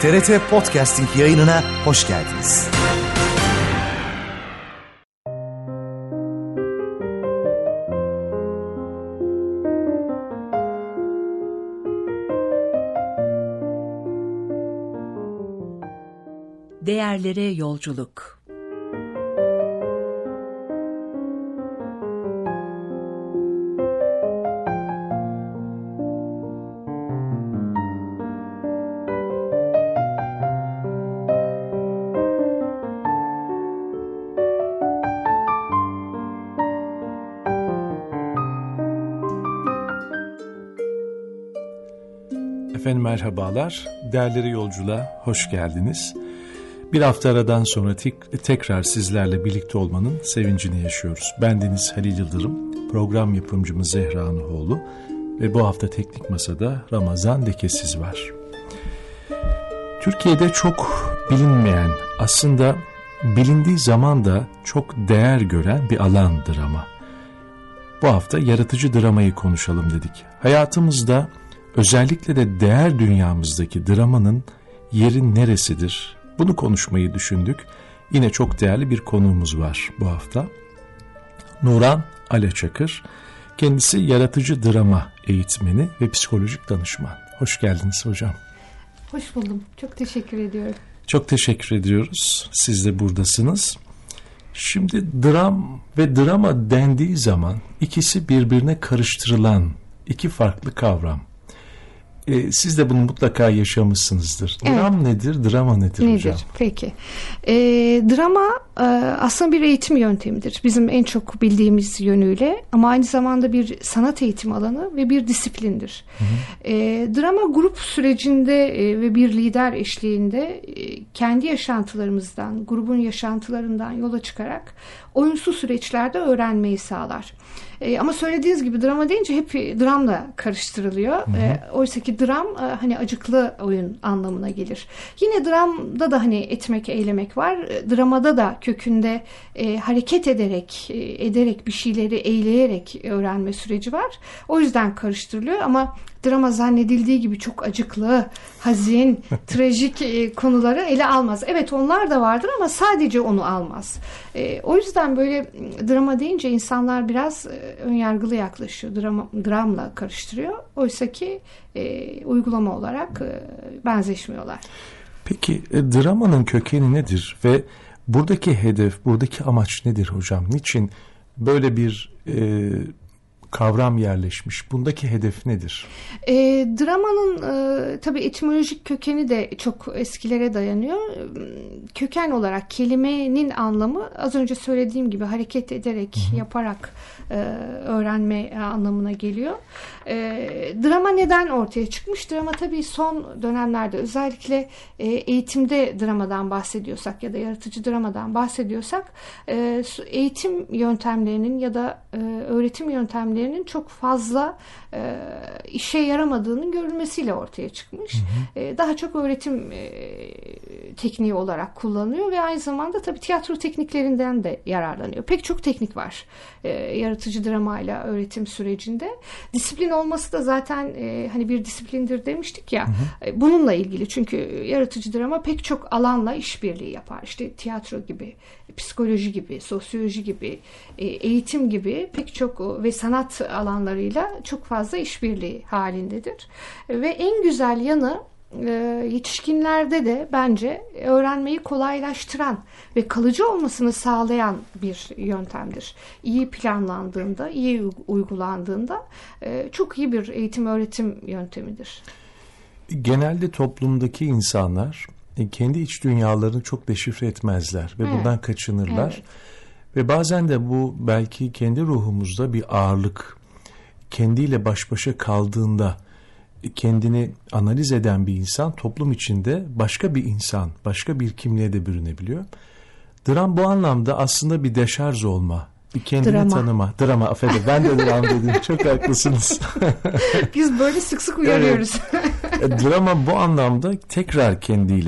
TRT Podcasting yayınına hoş geldiniz. Değerlere yolculuk. Efendim merhabalar, Değerleri Yolculuğa hoş geldiniz. Bir hafta aradan sonra tekrar sizlerle birlikte olmanın sevincini yaşıyoruz. Bendeniz Halil Yıldırım, program yapımcımız Zehra Anuhoğlu ve bu hafta Teknik Masa'da Ramazan Lekesiz var. Türkiye'de çok bilinmeyen, aslında bilindiği zaman da çok değer gören bir alan drama. Bu hafta yaratıcı dramayı konuşalım dedik. Hayatımızda, özellikle de değer dünyamızdaki dramanın yeri neresidir? Bunu konuşmayı düşündük. Yine çok değerli bir konuğumuz var bu hafta. Nuran Alaçakır. Kendisi yaratıcı drama eğitmeni ve psikolojik danışman. Hoş geldiniz hocam. Hoş buldum. Çok teşekkür ediyorum. Çok teşekkür ediyoruz. Siz de buradasınız. Şimdi dram ve drama dendiği zaman ikisi birbirine karıştırılan iki farklı kavram. Siz de bunu mutlaka yaşamışsınızdır. Evet. Dram nedir, drama nedir hocam? Peki. Drama aslında bir eğitim yöntemidir. Bizim en çok bildiğimiz yönüyle, ama aynı zamanda bir sanat eğitim alanı ve bir disiplindir. Hı hı. Drama grup sürecinde ve bir lider eşliğinde kendi yaşantılarımızdan, grubun yaşantılarından yola çıkarak oyunsuz süreçlerde öğrenmeyi sağlar. Ama söylediğiniz gibi drama deyince hep dramla karıştırılıyor. Oysa ki dram hani acıklı oyun anlamına gelir. Yine dramda da hani etmek, eylemek var. Dramada da kökünde hareket ederek bir şeyleri eyleyerek öğrenme süreci var. O yüzden karıştırılıyor, ama drama zannedildiği gibi çok acıklı, hazin, trajik konuları ele almaz. Evet, onlar da vardır ama sadece onu almaz. O yüzden böyle drama deyince insanlar biraz önyargılı yaklaşıyor. Dramla karıştırıyor. Oysa ki uygulama olarak benzeşmiyorlar. Peki dramanın kökeni nedir ve buradaki hedef, buradaki amaç nedir hocam? Niçin böyle bir kavram yerleşmiş? Bundaki hedef nedir? Dramanın tabii etimolojik kökeni de çok eskilere dayanıyor. Köken olarak kelimenin anlamı az önce söylediğim gibi hareket ederek, yaparak öğrenme anlamına geliyor. Drama neden ortaya çıkmış? Drama tabii son dönemlerde, özellikle eğitimde dramadan bahsediyorsak ya da yaratıcı dramadan bahsediyorsak, eğitim yöntemlerinin ya da öğretim yöntemlerinin çok fazla işe yaramadığının görülmesiyle ortaya çıkmış. Daha çok öğretim tekniği olarak kullanılıyor ve aynı zamanda tabii tiyatro tekniklerinden de yararlanıyor. Pek çok teknik var yaratıcı dramayla öğretim sürecinde. Disiplin olması da zaten hani bir disiplindir demiştik ya, bununla ilgili. Çünkü yaratıcı drama pek çok alanla işbirliği yapar. İşte tiyatro gibi, psikoloji gibi, sosyoloji gibi, eğitim gibi pek çok ve sanat alanlarıyla çok fazla işbirliği halindedir. Ve en güzel yanı, yetişkinlerde de bence öğrenmeyi kolaylaştıran ve kalıcı olmasını sağlayan bir yöntemdir. İyi planlandığında, iyi uygulandığında çok iyi bir eğitim öğretim yöntemidir. Genelde toplumdaki insanlar kendi iç dünyalarını çok deşifre etmezler ve buradan kaçınırlar. Evet. Ve bazen de bu belki kendi ruhumuzda bir ağırlık, kendiyle baş başa kaldığında kendini analiz eden bir insan toplum içinde başka bir insan, başka bir kimliğe de bürünebiliyor. Dram bu anlamda aslında bir deşarj olma, bir kendini tanıma. Drama, affedin, ben de dram dedim. Çok haklısınız. Biz böyle sık sık uyarıyoruz. Evet. Drama bu anlamda tekrar kendiyle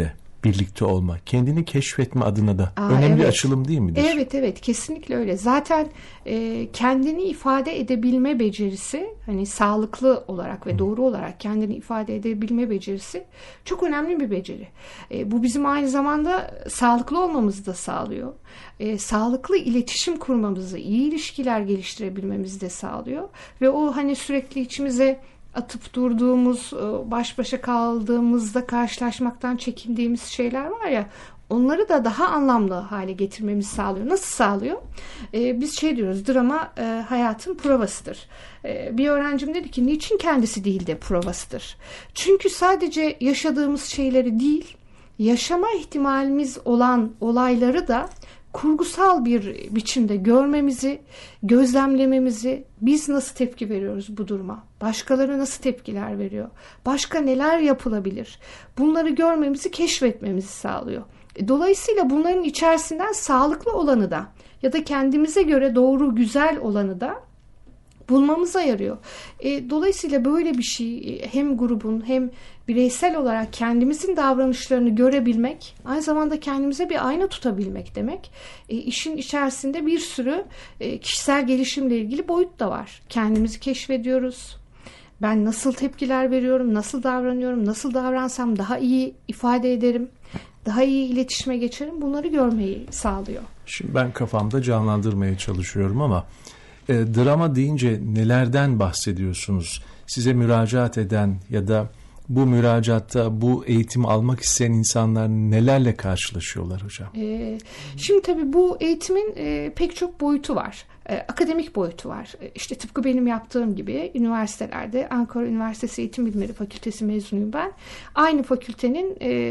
birlikte olma, kendini keşfetme adına da önemli evet. açılım değil midir? Evet, kesinlikle öyle. Zaten kendini ifade edebilme becerisi, hani sağlıklı olarak ve doğru olarak kendini ifade edebilme becerisi çok önemli bir beceri. Bu bizim aynı zamanda sağlıklı olmamızı da sağlıyor. Sağlıklı iletişim kurmamızı, iyi ilişkiler geliştirebilmemizi de sağlıyor. Ve o hani sürekli içimize atıp durduğumuz, baş başa kaldığımızda karşılaşmaktan çekindiğimiz şeyler var ya, onları da daha anlamlı hale getirmemizi sağlıyor. Nasıl sağlıyor? Biz şey diyoruz, drama hayatın provasıdır. Bir öğrencim dedi ki, niçin kendisi değil de provasıdır? Çünkü sadece yaşadığımız şeyleri değil, yaşama ihtimalimiz olan olayları da kurgusal bir biçimde görmemizi, gözlemlememizi, biz nasıl tepki veriyoruz bu duruma, başkaları nasıl tepkiler veriyor, başka neler yapılabilir, bunları görmemizi, keşfetmemizi sağlıyor. Dolayısıyla bunların içerisinden sağlıklı olanı da ya da kendimize göre doğru, güzel olanı da bulmamıza yarıyor. Dolayısıyla böyle bir şey hem grubun hem bireysel olarak kendimizin davranışlarını görebilmek, aynı zamanda kendimize bir ayna tutabilmek demek. İşin içerisinde bir sürü kişisel gelişimle ilgili boyut da var. Kendimizi keşfediyoruz. Ben nasıl tepkiler veriyorum, nasıl davranıyorum, nasıl davransam daha iyi ifade ederim, daha iyi iletişime geçerim, bunları görmeyi sağlıyor. Şimdi ben kafamda canlandırmaya çalışıyorum ama drama deyince nelerden bahsediyorsunuz? Size müracaat eden ya da bu müracaatta bu eğitimi almak isteyen insanlar nelerle karşılaşıyorlar hocam? Şimdi tabii bu eğitimin pek çok boyutu var. Akademik boyutu var. İşte tıpkı benim yaptığım gibi üniversitelerde, Ankara Üniversitesi Eğitim Bilimleri Fakültesi mezunuyum ben. Aynı fakültenin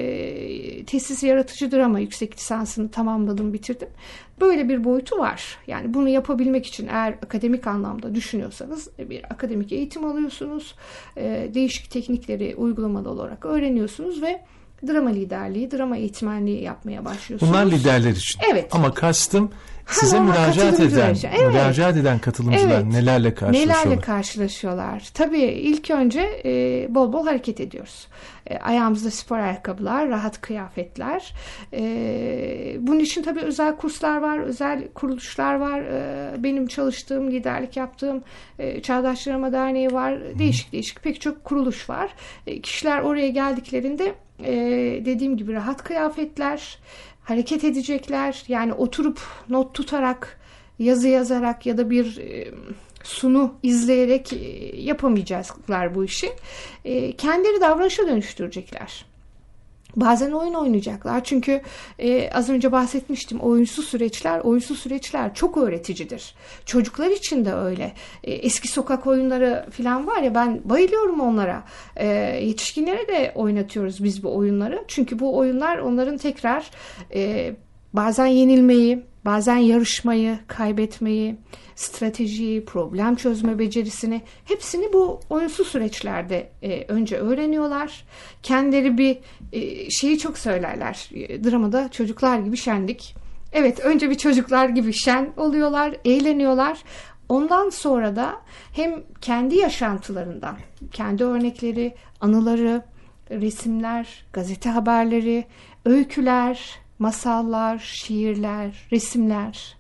tesis yaratıcı drama yüksek lisansını tamamladım, bitirdim. Böyle bir boyutu var. Yani bunu yapabilmek için eğer akademik anlamda düşünüyorsanız bir akademik eğitim alıyorsunuz. Değişik teknikleri uygulamalı olarak öğreniyorsunuz ve drama liderliği, drama eğitmenliği yapmaya başlıyorsunuz. Bunlar liderler için. Evet. Ama kastım size müracaat eden katılımcılar nelerle karşılaşıyorlar? Nelerle karşılaşıyorlar? Tabii ilk önce bol bol hareket ediyoruz. Ayağımızda spor ayakkabılar, rahat kıyafetler. Bunun için tabii özel kurslar var, özel kuruluşlar var. Benim çalıştığım, liderlik yaptığım Çağdaş Drama Derneği var. Değişik pek çok kuruluş var. Kişiler oraya geldiklerinde dediğim gibi rahat kıyafetler, hareket edecekler. Yani oturup not tutarak, yazı yazarak ya da bir sunu izleyerek yapamayacaklar bu işi. Kendileri davranışa dönüştürecekler. Bazen oyun oynayacaklar. Çünkü az önce bahsetmiştim, oyunsuz süreçler çok öğreticidir. Çocuklar için de öyle. Eski sokak oyunları falan var ya, ben bayılıyorum onlara. Yetişkinlere de oynatıyoruz biz bu oyunları. Çünkü bu oyunlar onların tekrar bazen yenilmeyi, bazen yarışmayı, kaybetmeyi, stratejiyi, problem çözme becerisini, hepsini bu oyunsuz süreçlerde önce öğreniyorlar. Kendileri bir şeyi çok söylerler. Dramada çocuklar gibi şendik. Evet, önce bir çocuklar gibi şen oluyorlar, eğleniyorlar. Ondan sonra da hem kendi yaşantılarından, kendi örnekleri, anıları, resimler, gazete haberleri, öyküler, masallar, şiirler, resimler,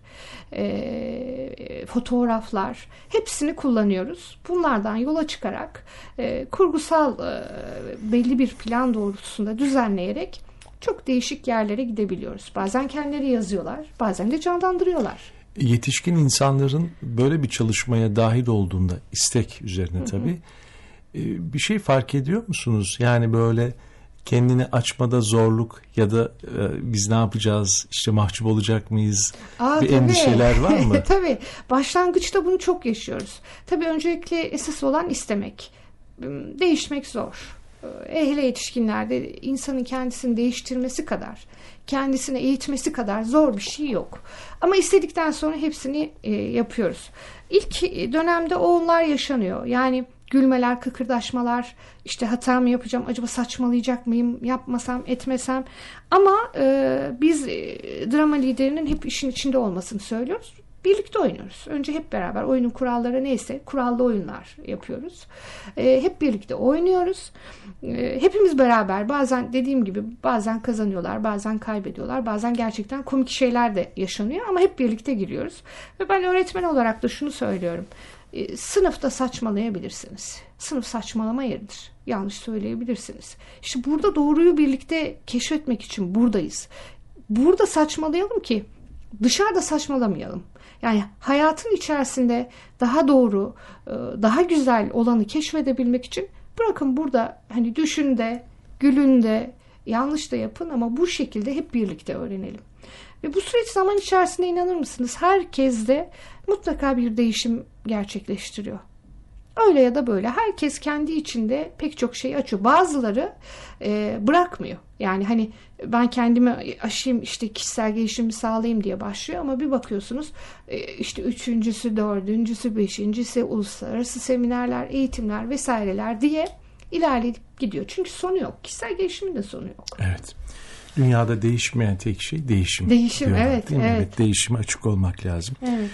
fotoğraflar, hepsini kullanıyoruz. Bunlardan yola çıkarak kurgusal belli bir plan doğrultusunda düzenleyerek çok değişik yerlere gidebiliyoruz. Bazen kendileri yazıyorlar, bazen de canlandırıyorlar. Yetişkin insanların böyle bir çalışmaya dahil olduğunda, istek üzerine tabii, bir şey fark ediyor musunuz? Yani böyle kendini açmada zorluk ya da biz ne yapacağız, işte mahcup olacak mıyız, bir endişeler var mı? Tabii. Başlangıçta bunu çok yaşıyoruz. Tabii öncelikle esas olan istemek. Değişmek zor. Hele yetişkinlerde insanın kendisini değiştirmesi kadar, kendisini eğitmesi kadar zor bir şey yok. Ama istedikten sonra hepsini yapıyoruz. İlk dönemde onlar yaşanıyor. Yani gülmeler, kıkırdaşmalar, işte hata mı yapacağım, acaba saçmalayacak mıyım, yapmasam, etmesem. Ama biz drama liderinin hep işin içinde olmasını söylüyoruz. Birlikte oynuyoruz. Önce hep beraber oyunun kuralları neyse kurallı oyunlar yapıyoruz. Hep birlikte oynuyoruz. Hepimiz beraber, bazen dediğim gibi bazen kazanıyorlar, bazen kaybediyorlar, bazen gerçekten komik şeyler de yaşanıyor ama hep birlikte giriyoruz. Ve ben öğretmen olarak da şunu söylüyorum. Sınıfta saçmalayabilirsiniz. Sınıf saçmalama yeridir. Yanlış söyleyebilirsiniz. İşte burada doğruyu birlikte keşfetmek için buradayız. Burada saçmalayalım ki dışarıda saçmalamayalım. Yani hayatın içerisinde daha doğru, daha güzel olanı keşfedebilmek için bırakın burada hani düşün de, gülün de, yanlış da yapın ama bu şekilde hep birlikte öğrenelim. Ve bu süreç zaman içerisinde inanır mısınız? Herkes de mutlaka bir değişim gerçekleştiriyor. Öyle ya da böyle herkes kendi içinde pek çok şey açıyor. Bazıları bırakmıyor. Yani hani ben kendimi aşayım, işte kişisel gelişimi sağlayayım diye başlıyor ama bir bakıyorsunuz işte 3.'sü, 4.'sü, 5.'si uluslararası seminerler, eğitimler vesaireler diye ilerleyip gidiyor. Çünkü sonu yok. Kişisel gelişimin de sonu yok. Evet. Dünyada değişmeyen tek şey değişim. Değişim, diyorlar, evet. Evet, değişime açık olmak lazım. Evet.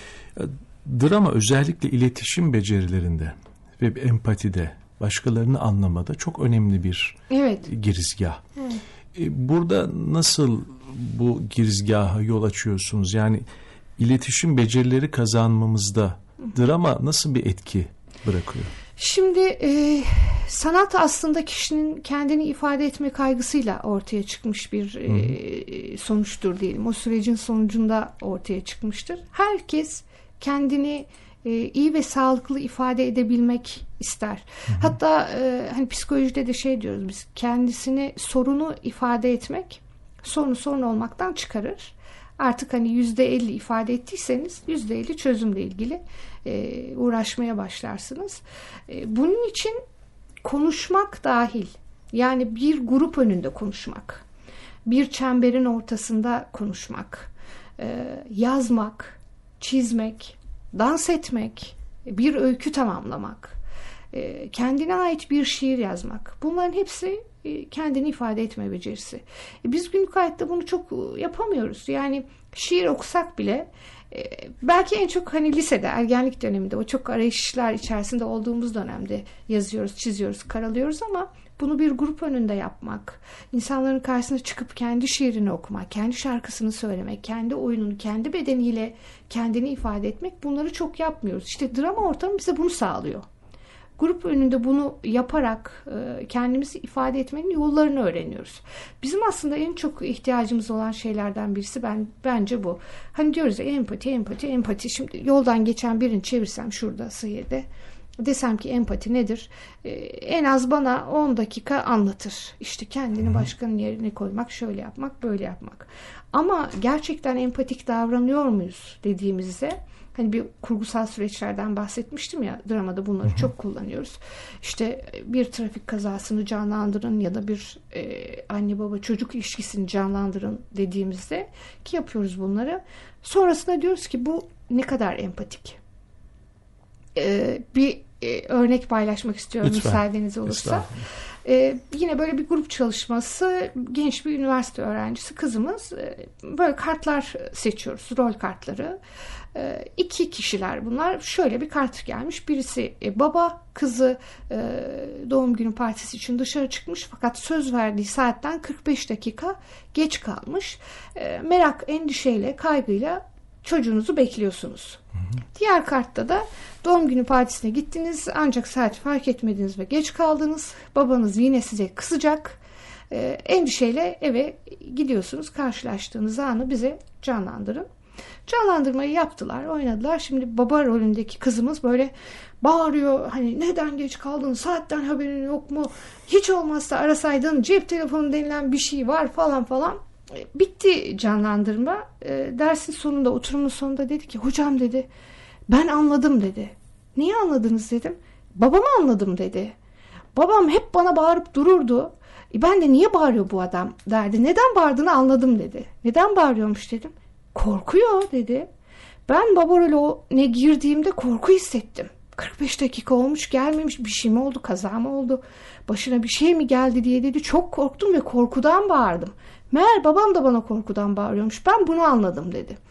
Drama özellikle iletişim becerilerinde ve empatide, başkalarını anlamada çok önemli bir girizgah. Evet. Burada nasıl bu girizgaha yol açıyorsunuz? Yani iletişim becerileri kazanmamızda drama nasıl bir etki bırakıyor? Şimdi sanat aslında kişinin kendini ifade etme kaygısıyla ortaya çıkmış bir sonuçtur diyelim. O sürecin sonucunda ortaya çıkmıştır. Herkes kendini iyi ve sağlıklı ifade edebilmek ister. Hatta hani psikolojide de şey diyoruz biz, kendisini sorunu ifade etmek sorun olmaktan çıkarır. Artık hani %50 ifade ettiyseniz %50 çözümle ilgili uğraşmaya başlarsınız. Bunun için konuşmak dahil, yani bir grup önünde konuşmak, bir çemberin ortasında konuşmak, yazmak, çizmek, dans etmek, bir öykü tamamlamak, kendine ait bir şiir yazmak. Bunların hepsi kendini ifade etme becerisi. Biz günlük hayatta bunu çok yapamıyoruz. Yani şiir okusak bile belki en çok hani lisede, ergenlik döneminde, o çok arayışlar içerisinde olduğumuz dönemde yazıyoruz, çiziyoruz, karalıyoruz ama bunu bir grup önünde yapmak, insanların karşısına çıkıp kendi şiirini okumak, kendi şarkısını söylemek, kendi oyununu, kendi bedeniyle kendini ifade etmek, bunları çok yapmıyoruz. İşte drama ortamı bize bunu sağlıyor. Grup önünde bunu yaparak kendimizi ifade etmenin yollarını öğreniyoruz. Bizim aslında en çok ihtiyacımız olan şeylerden birisi bence bu. Hani diyoruz ya empati. Şimdi yoldan geçen birini çevirsem şurada sahilde, desem ki empati nedir? En az bana 10 dakika anlatır. İşte kendini başkanın yerine koymak, şöyle yapmak, böyle yapmak. Ama gerçekten empatik davranıyor muyuz dediğimizde, hani bir kurgusal süreçlerden bahsetmiştim ya, dramada bunları çok kullanıyoruz. İşte bir trafik kazasını canlandırın ya da bir anne baba çocuk ilişkisini canlandırın dediğimizde ki yapıyoruz bunları. Sonrasında diyoruz ki bu ne kadar empatik. Bir örnek paylaşmak istiyorum müsaadeniz olursa. Yine böyle bir grup çalışması, genç bir üniversite öğrencisi kızımız, böyle kartlar seçiyoruz, rol kartları. 2 kişiler bunlar. Şöyle bir kart gelmiş. Birisi baba, kızı doğum günü partisi için dışarı çıkmış fakat söz verdiği saatten 45 dakika geç kalmış. Merak, endişeyle, kaygıyla çocuğunuzu bekliyorsunuz. Diğer kartta da doğum günü partisine gittiniz ancak saati fark etmediniz ve geç kaldınız. Babanız yine size kızacak. Endişeyle eve gidiyorsunuz. Karşılaştığınız anı bize canlandırın. Canlandırmayı yaptılar, oynadılar. Şimdi baba rolündeki kızımız böyle bağırıyor. Hani neden geç kaldın? Saatten haberin yok mu? Hiç olmazsa arasaydın, cep telefonu denilen bir şey var falan falan. Bitti canlandırma. Dersin sonunda, oturumun sonunda dedi ki hocam dedi, ben anladım dedi. Niye anladınız dedim. Babamı anladım dedi. Babam hep bana bağırıp dururdu. Ben de niye bağırıyor bu adam derdi. Neden bağırdığını anladım dedi. Neden bağırıyormuş dedim. Korkuyor dedi. Ben baba rolüne girdiğimde korku hissettim. 45 dakika olmuş, gelmemiş, bir şey mi oldu, kaza mı oldu, başına bir şey mi geldi diye dedi. Çok korktum ve korkudan bağırdım. Meğer babam da bana korkudan bağırıyormuş. Ben bunu anladım dedi.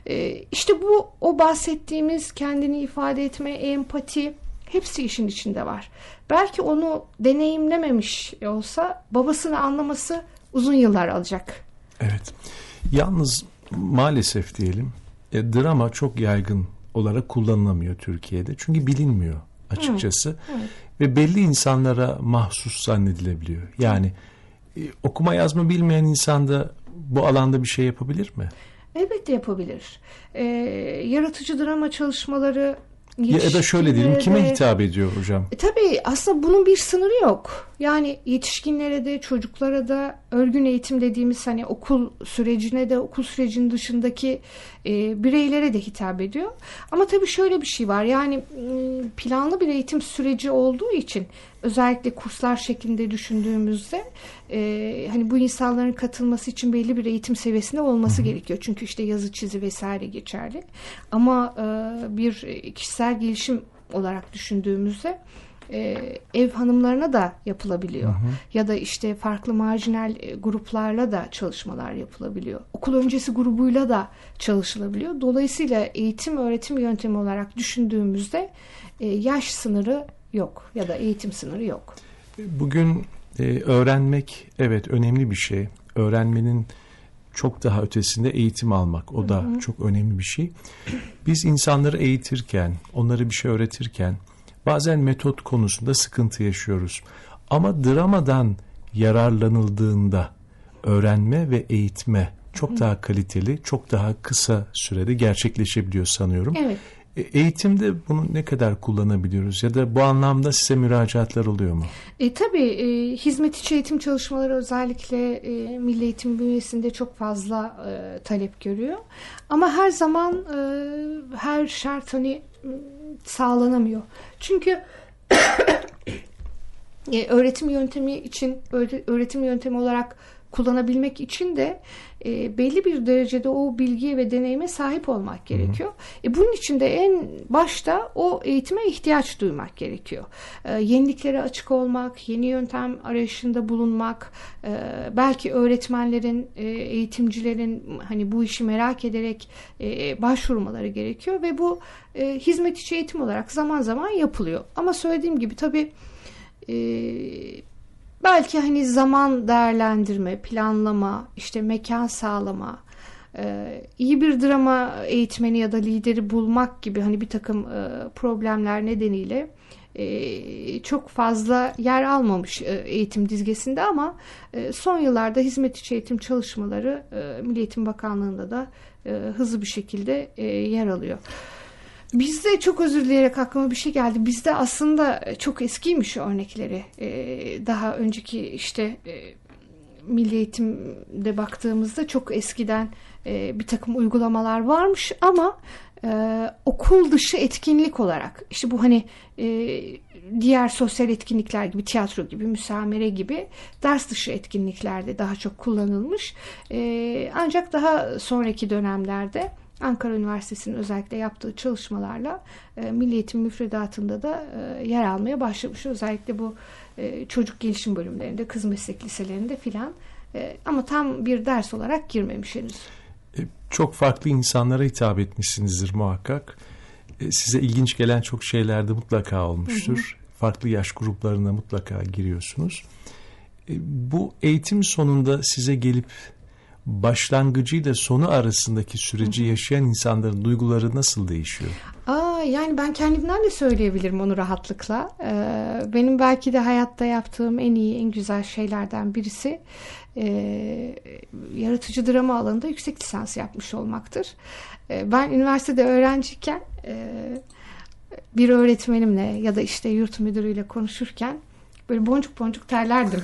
İşte o bahsettiğimiz kendini ifade etme, empati, hepsi işin içinde var. Belki onu deneyimlememiş olsa babasını anlaması uzun yıllar alacak. Evet. Yalnız maalesef diyelim drama çok yaygın olarak kullanılamıyor Türkiye'de. Çünkü bilinmiyor açıkçası. Evet. Ve belli insanlara mahsus zannedilebiliyor. Yani okuma yazma bilmeyen insan da bu alanda bir şey yapabilir mi? Elbette yapabilir. Yaratıcı drama çalışmaları ya da şöyle diyelim, kime hitap ediyor hocam? Tabii aslında bunun bir sınırı yok. Yani yetişkinlere de, çocuklara da, örgün eğitim dediğimiz hani okul sürecine de, okul sürecinin dışındaki bireylere de hitap ediyor. Ama tabii şöyle bir şey var. Yani planlı bir eğitim süreci olduğu için, özellikle kurslar şeklinde düşündüğümüzde hani bu insanların katılması için belli bir eğitim seviyesinde olması gerekiyor. Çünkü işte yazı, çizi vesaire geçerli. Ama bir kişisel gelişim olarak düşündüğümüzde ev hanımlarına da yapılabiliyor. Ya da işte farklı marjinal gruplarla da çalışmalar yapılabiliyor. Okul öncesi grubuyla da çalışılabiliyor. Dolayısıyla eğitim öğretim yöntemi olarak düşündüğümüzde yaş sınırı yok ya da eğitim sınırı yok. Bugün öğrenmek evet önemli bir şey. Öğrenmenin çok daha ötesinde eğitim almak. O da çok önemli bir şey. Biz insanları eğitirken, onlara bir şey öğretirken bazen metot konusunda sıkıntı yaşıyoruz. Ama dramadan yararlanıldığında öğrenme ve eğitme çok daha kaliteli, çok daha kısa sürede gerçekleşebiliyor sanıyorum. Evet. Eğitimde bunu ne kadar kullanabiliyoruz ya da bu anlamda size müracaatlar oluyor mu? Tabii hizmet içi eğitim çalışmaları özellikle Milli Eğitim bünyesinde çok fazla talep görüyor. Ama her zaman her şart hani sağlanamıyor. Çünkü öğretim yöntemi için, öğretim yöntemi olarak kullanabilmek için de belli bir derecede o bilgiye ve deneyime sahip olmak gerekiyor. Bunun için de en başta o eğitime ihtiyaç duymak gerekiyor. Yeniliklere açık olmak, yeni yöntem arayışında bulunmak, belki öğretmenlerin, eğitimcilerin hani bu işi merak ederek başvurmaları gerekiyor ve bu hizmet içi eğitim olarak zaman zaman yapılıyor. Ama söylediğim gibi tabii belki hani zaman değerlendirme, planlama, işte mekan sağlama, iyi bir drama eğitmeni ya da lideri bulmak gibi hani bir takım problemler nedeniyle çok fazla yer almamış eğitim dizgesinde ama son yıllarda hizmet içi eğitim çalışmaları Milli Eğitim Bakanlığı'nda da hızlı bir şekilde yer alıyor. Bizde çok özür dileyerek aklıma bir şey geldi. Bizde aslında çok eskiymiş örnekleri. Daha önceki işte Milli Eğitim'de baktığımızda çok eskiden bir takım uygulamalar varmış ama okul dışı etkinlik olarak işte bu hani diğer sosyal etkinlikler gibi, tiyatro gibi, müsamere gibi ders dışı etkinliklerde daha çok kullanılmış. Ancak daha sonraki dönemlerde Ankara Üniversitesi'nin özellikle yaptığı çalışmalarla Milli Eğitim müfredatında da yer almaya başlamış. Özellikle bu çocuk gelişim bölümlerinde, kız meslek liselerinde filan. Ama tam bir ders olarak girmemiş henüz. Çok farklı insanlara hitap etmişsinizdir muhakkak. Size ilginç gelen çok şeyler de mutlaka olmuştur. Farklı yaş gruplarına mutlaka giriyorsunuz. Bu eğitim sonunda size gelip başlangıcıyla sonu arasındaki süreci yaşayan insanların duyguları nasıl değişiyor? Yani ben kendimden de söyleyebilirim onu rahatlıkla. Benim belki de hayatta yaptığım en iyi, en güzel şeylerden birisi yaratıcı drama alanında yüksek lisans yapmış olmaktır. Ben üniversitede öğrenciyken bir öğretmenimle ya da işte yurt müdürüyle konuşurken böyle boncuk boncuk terlerdim.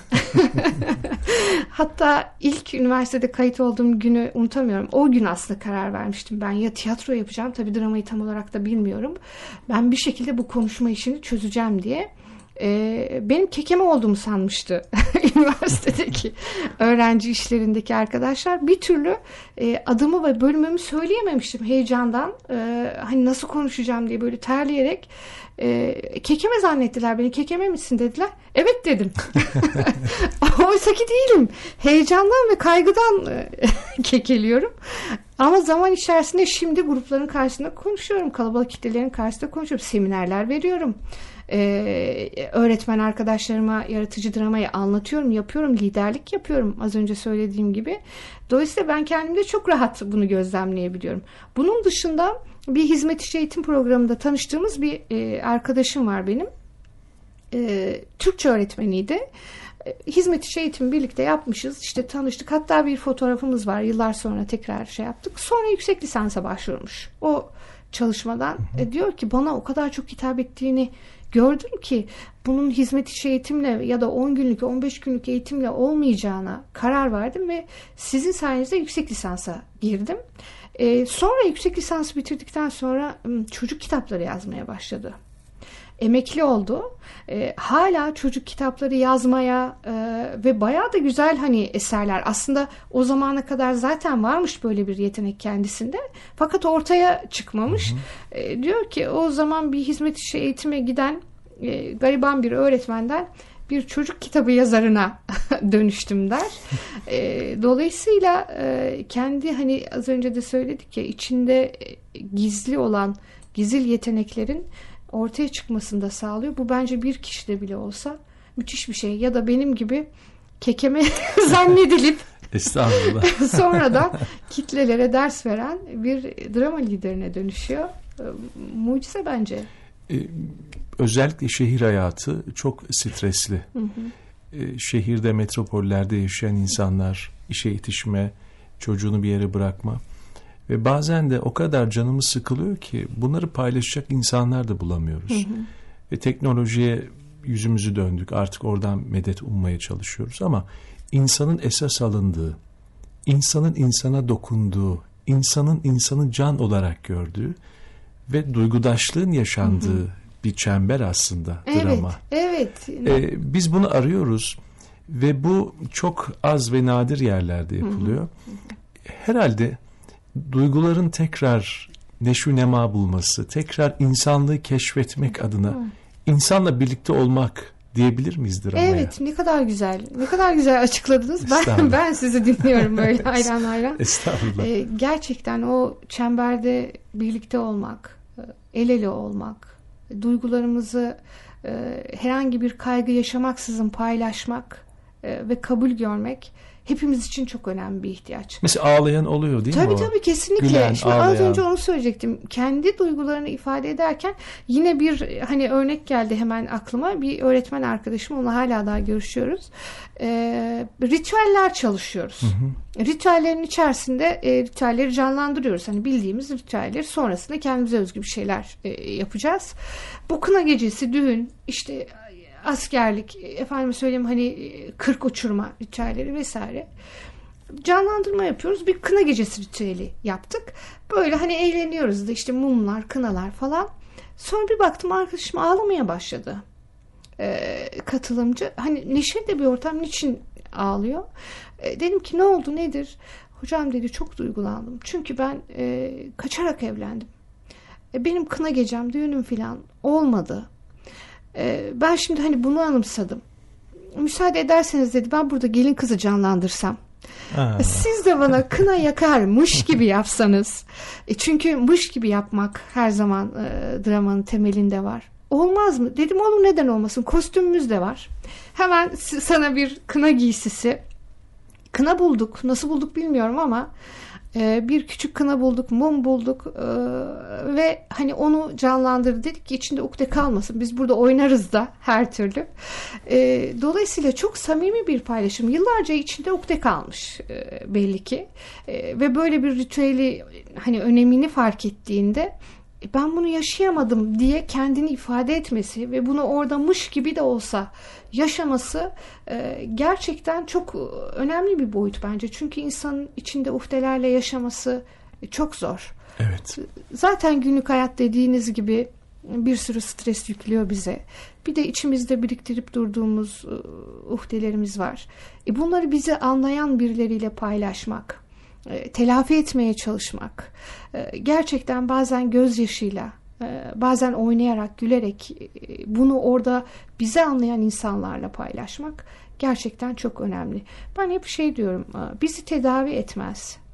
Hatta ilk üniversitede kayıt olduğum günü unutamıyorum. O gün aslında karar vermiştim. Ben ya tiyatro yapacağım. Tabii dramayı tam olarak da bilmiyorum. Ben bir şekilde bu konuşma işini çözeceğim diye. Benim kekeme olduğumu sanmıştı üniversitedeki öğrenci işlerindeki arkadaşlar. Bir türlü adımı ve bölümümü söyleyememiştim heyecandan. Hani nasıl konuşacağım diye böyle terleyerek kekeme zannettiler beni. Kekeme misin dediler. Evet dedim. Oysa ki değilim. Heyecandan ve kaygıdan kekeliyorum. Ama zaman içerisinde şimdi grupların karşısında konuşuyorum. Kalabalık kitlelerin karşısında konuşuyorum. Seminerler veriyorum. Öğretmen arkadaşlarıma yaratıcı dramayı anlatıyorum, yapıyorum, liderlik yapıyorum az önce söylediğim gibi. Dolayısıyla ben kendimde çok rahat bunu gözlemleyebiliyorum. Bunun dışında bir hizmet içi eğitim programında tanıştığımız bir arkadaşım var benim. Türkçe öğretmeniydi. Hizmet içi eğitimi birlikte yapmışız. İşte tanıştık. Hatta bir fotoğrafımız var. Yıllar sonra tekrar şey yaptık. Sonra yüksek lisansa başvurmuş. O çalışmadan diyor ki bana o kadar çok hitap ettiğini gördüm ki bunun hizmet içi eğitimle ya da 10 günlük 15 günlük eğitimle olmayacağına karar verdim ve sizin sayenizde yüksek lisansa girdim. Sonra yüksek lisansı bitirdikten sonra çocuk kitapları yazmaya başladı. Emekli oldu. Hala çocuk kitapları yazmaya ve bayağı da güzel hani eserler. Aslında o zamana kadar zaten varmış böyle bir yetenek kendisinde. Fakat ortaya çıkmamış. Diyor ki o zaman bir hizmet içi eğitime giden gariban bir öğretmenden bir çocuk kitabı yazarına dönüştüm der. Dolayısıyla kendi hani az önce de söyledik ya içinde gizli olan gizil yeteneklerin ortaya çıkmasını da sağlıyor. Bu bence bir kişide bile olsa müthiş bir şey. Ya da benim gibi kekeme zannedilip estağfurullah. Sonra da kitlelere ders veren bir drama liderine dönüşüyor. Mucize bence. Özellikle şehir hayatı çok stresli. Şehirde, metropollerde yaşayan insanlar, işe yetişme, çocuğunu bir yere bırakma. Ve bazen de o kadar canımız sıkılıyor ki bunları paylaşacak insanlar da bulamıyoruz. Ve teknolojiye yüzümüzü döndük. Artık oradan medet ummaya çalışıyoruz ama insanın esas alındığı, insanın insana dokunduğu, insanın insanı can olarak gördüğü ve duygudaşlığın yaşandığı bir çember aslında drama. Evet. Biz bunu arıyoruz ve bu çok az ve nadir yerlerde yapılıyor. Herhalde duyguların tekrar neşvi nema bulması, tekrar insanlığı keşfetmek adına insanla birlikte olmak diyebilir miyiz dramaya? Evet, ne kadar güzel. Ne kadar güzel açıkladınız. Ben sizi dinliyorum böyle hayran hayran. Estağfurullah. Gerçekten o çemberde birlikte olmak, el ele olmak, duygularımızı herhangi bir kaygı yaşamaksızın paylaşmak ve kabul görmek hepimiz için çok önemli bir ihtiyaç. Mesela ağlayan oluyor değil mi? Tabii kesinlikle. Gülen, Şimdi ağlayan. az önce onu söyleyecektim. Kendi duygularını ifade ederken yine bir hani örnek geldi hemen aklıma. Bir öğretmen arkadaşım, onunla hala daha görüşüyoruz. Ritüeller çalışıyoruz. Ritüellerin içerisinde ritüelleri canlandırıyoruz. Hani bildiğimiz ritüelleri sonrasında kendimize özgü bir şeyler yapacağız. Bu kına gecesi, düğün, işte askerlik, efendim söyleyeyim hani 40 uçurma ritüelleri vesaire. Canlandırma yapıyoruz. Bir kına gecesi ritüeli yaptık. Böyle hani eğleniyoruz da işte mumlar, kınalar falan. Sonra bir baktım arkadaşım ağlamaya başladı. Katılımcı. Hani neşeli de bir ortam, niçin ağlıyor? Dedim ki ne oldu, nedir? Hocam dedi çok duygulandım. Çünkü ben kaçarak evlendim. Benim kına gecem, düğünüm falan olmadı. Ben şimdi hani bunu anımsadım. Müsaade ederseniz dedi ben burada gelin kızı canlandırsam. Siz de bana kına yakarmış gibi yapsanız. Çünkü mış gibi yapmak her zaman dramanın temelinde var. Olmaz mı? Dedim olur, neden olmasın? Kostümümüz de var. Hemen sana bir kına giysisi. Kına bulduk. Nasıl bulduk bilmiyorum ama bir küçük kına bulduk, mum bulduk ve hani onu canlandırdık. Dedik ki içinde ukde kalmasın. Biz burada oynarız da her türlü. Dolayısıyla çok samimi bir paylaşım. Yıllarca içinde ukde kalmış belli ki. Ve böyle bir ritüeli hani önemini fark ettiğinde ben bunu yaşayamadım diye kendini ifade etmesi ve bunu oradamış gibi de olsa yaşaması gerçekten çok önemli bir boyut bence. Çünkü insanın içinde uhdelerle yaşaması çok zor. Evet. Zaten günlük hayat dediğiniz gibi bir sürü stres yüklüyor bize. Bir de içimizde biriktirip durduğumuz uhdelerimiz var. Bunları bizi anlayan birileriyle paylaşmak, telafi etmeye çalışmak, gerçekten bazen gözyaşıyla, bazen oynayarak, gülerek bunu orada bizi anlayan insanlarla paylaşmak gerçekten çok önemli. Ben hep şey diyorum, bizi tedavi etmez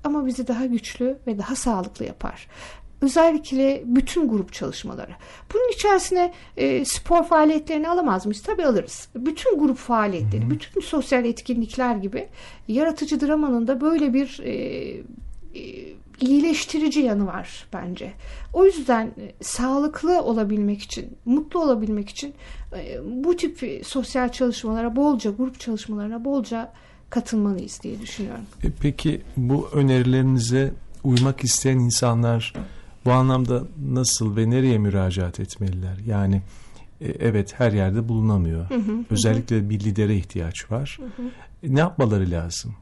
ama bizi daha güçlü ve daha sağlıklı yapar. Özellikle bütün grup çalışmaları. Bunun içerisine spor faaliyetlerini alamaz mıyız? Tabii alırız. Bütün grup faaliyetleri, bütün sosyal etkinlikler gibi yaratıcı dramanın da böyle bir iyileştirici yanı var bence. O yüzden sağlıklı olabilmek için, mutlu olabilmek için bu tip sosyal çalışmalara bolca, grup çalışmalarına bolca katılmalıyız diye düşünüyorum. Peki bu önerilerinize uymak isteyen insanlar bu anlamda nasıl ve nereye müracaat etmeliler? Yani evet, her yerde bulunamıyor. Özellikle bir lidere ihtiyaç var. Ne yapmaları lazım?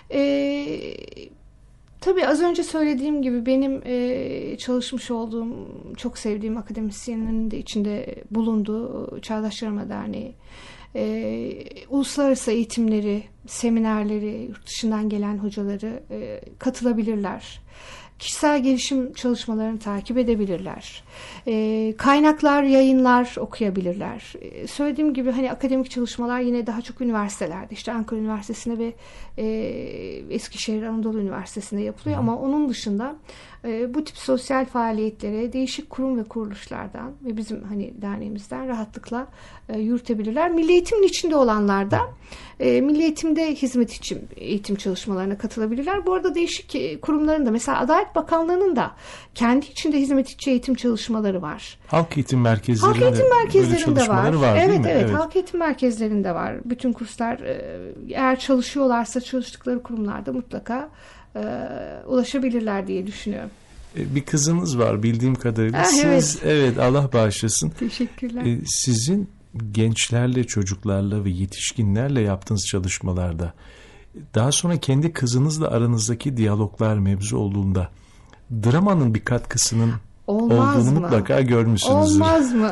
Tabii az önce söylediğim gibi benim çalışmış olduğum, çok sevdiğim akademisyenin de içinde bulunduğu Çağdaş Drama Derneği, uluslararası eğitimleri, seminerleri, yurt dışından gelen hocaları katılabilirler. Kişisel gelişim çalışmalarını takip edebilirler. Kaynaklar, yayınlar okuyabilirler. Söylediğim gibi hani akademik çalışmalar yine daha çok üniversitelerde, işte Ankara Üniversitesi'nde ve Eskişehir Anadolu Üniversitesi'nde yapılıyor. Ama onun dışında bu tip sosyal faaliyetlere değişik kurum ve kuruluşlardan ve bizim hani derneğimizden rahatlıkla yürütebilirler. Milli eğitimin içinde olanlar da milli eğitimde hizmet için eğitim çalışmalarına katılabilirler. Bu arada değişik kurumların da, mesela Adalet Bakanlığı'nın da kendi içinde hizmet içi eğitim çalışmaları var. Halk eğitim merkezlerinde var. Evet. Halk eğitim merkezlerinde var. Bütün kurslar eğer çalışıyorlarsa çalıştıkları kurumlarda mutlaka ulaşabilirler diye düşünüyorum. Bir kızınız var bildiğim kadarıyla. Evet, Allah bağışlasın. Teşekkürler. Sizin gençlerle, çocuklarla ve yetişkinlerle yaptığınız çalışmalarda daha sonra kendi kızınızla aranızdaki diyaloglar mevzu olduğunda dramanın bir katkısının olduğunu mutlaka görmüşsünüzdür. Olmaz mı?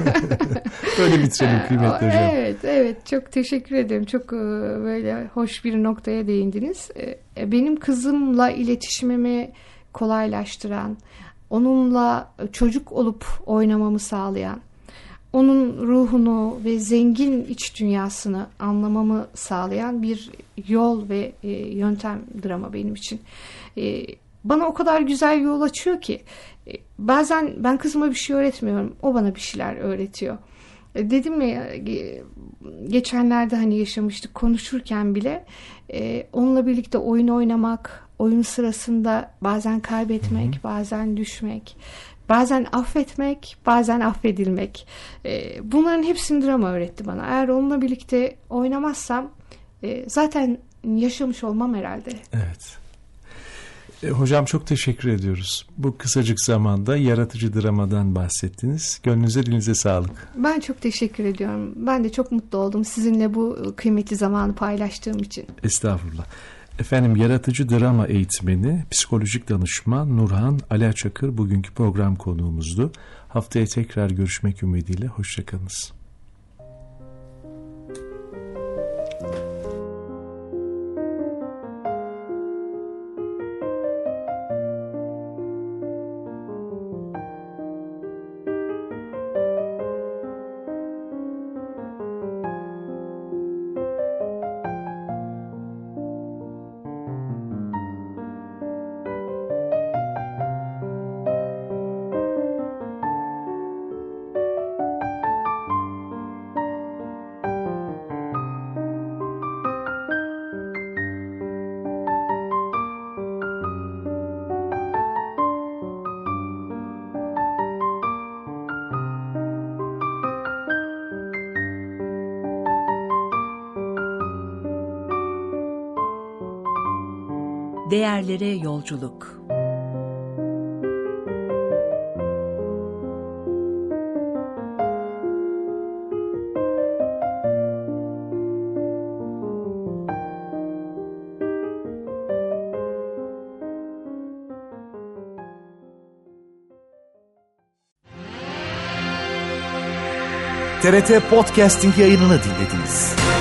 Öyle bitirelim kıymetli hocam. Evet, çok teşekkür ederim. Çok böyle hoş bir noktaya değindiniz. Benim kızımla iletişimimi kolaylaştıran, onunla çocuk olup oynamamı sağlayan, onun ruhunu ve zengin iç dünyasını anlamamı sağlayan bir yol ve yöntem drama benim için. Bana o kadar güzel yol açıyor ki bazen ben kızıma bir şey öğretmiyorum, o bana bir şeyler öğretiyor. Dedim ya, geçenlerde hani yaşamıştık, konuşurken bile onunla birlikte oyun oynamak, oyun sırasında bazen kaybetmek, bazen düşmek, bazen affetmek, bazen affedilmek. Bunların hepsini drama öğretti bana. Eğer onunla birlikte oynamazsam zaten yaşamış olmam herhalde. Evet. Hocam çok teşekkür ediyoruz. Bu kısacık zamanda yaratıcı dramadan bahsettiniz. Gönlünüze, dilinize sağlık. Ben çok teşekkür ediyorum. Ben de çok mutlu oldum sizinle bu kıymetli zamanı paylaştığım için. Estağfurullah. Efendim, yaratıcı drama eğitmeni, psikolojik danışman Nurhan Ali Çakır bugünkü program konuğumuzdu. Haftaya tekrar görüşmek ümidiyle. Hoşçakalınız. Değerlere yolculuk. TRT Podcasting yayınını dinlediniz.